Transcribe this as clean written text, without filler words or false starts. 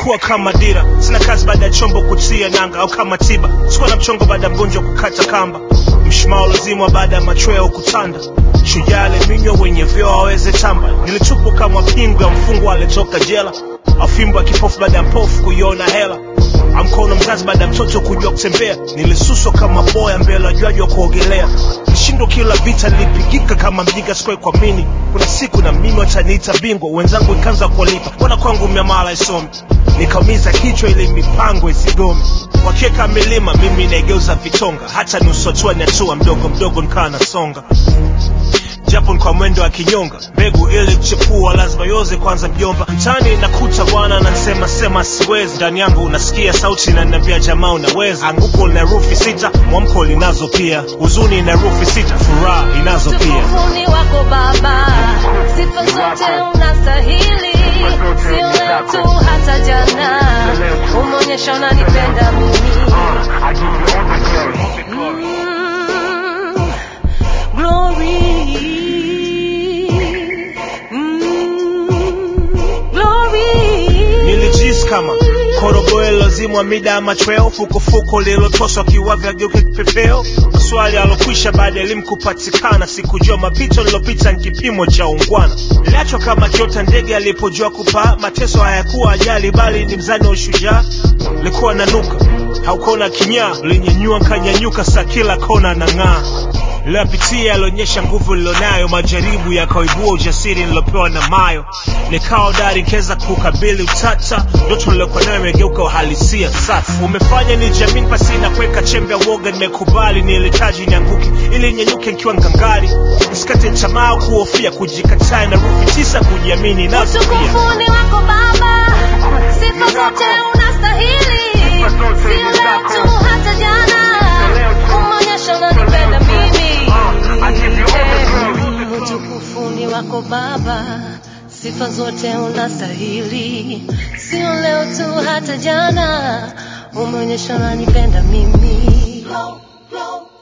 Nilikuwa kama dira, sina kazi baada ya chombo kutia nanga, au kama tiba sikuwa na mchongo baada ya mgonjwa kukata kamba. Mshimao lazima baada ya machweo kutanda, shujaa minywa wenye vyoo haweze tamba. Nilitupu kama pingu ya mfungwa alitoka jela, afimbo kipofu baada ya mpofu kuiona hela. Amkono mzazi baada ya mtoto kujua kutembea, nilisuswa kama boya mbele ajuaji wa kuogelea. Nishindo kila vita nilipigika kama mjinga sikuwahi kuamini kuna siku na mimi wataniita bingwa. Wenzangu ikaanza kulipa, mbona kwangu miamala isomi? Nikaumiza kichwa ili mipango isigome. Wakiweka milima mimi naigeuza vitonga, hata nusu hatua ni hatua, mdogo mdogo nikaa nasonga. Japo kwa mwendo wa kinyonga, mbegu ili kuchepua lazima yoze kwanza mjomba. Mtani nakuta bwana anasema sema siwezi, ndani yangu unasikia sauti inaniambia jamaa unaweza. Anguko lina rufi sita, mwamko linazo pia, huzuni na rufi sita, furaha inazo pia. Utukufuni wako Baba, sifa zote unastahili, sio leo tu hata jana, umeonyesha unanipenda mimi. Kama korogoe lazima mida machweo, fuko lilotoswa kiwavya geuke kipepeo. Maswali alokwisha baada elimu kupatikana, sikujua mapito nilopita nikipimo cha ungwana. Niliachwa kama kiota ndege alipojua kupaa, mateso hayakuwa ajali bali ni mzani wa ushujaa. Likuwa nanuka, haukona kinyaa, linyanyua nkanyanyuka saa kila kona na ng'aa. Niliyapitia yalionyesha nguvu nilonayo, majaribu yakaibua ujasiri nilopewa na mayo. Nikawa hodari keza kukabili utata, ndoto nilokuwa nayo imegeuka uhalisia sasa. Umefanya nijamini pasina kuweka chembe ya woga, nimekubali nilihitaji nianguke ili ninyanyuke nikiwa ngangari. Nisikate tamaa kuhofia kujikataa, na rufi tisa kujiamini nazo pia. Utukufuni wako Baba, sifa zote unastahili, sio leo tu hata jana, umeonyesha unanipenda mimi. Utukufuni wako Baba, sifa zote unastahili, sio leo tu hata jana, umeonyesha unanipenda mimi.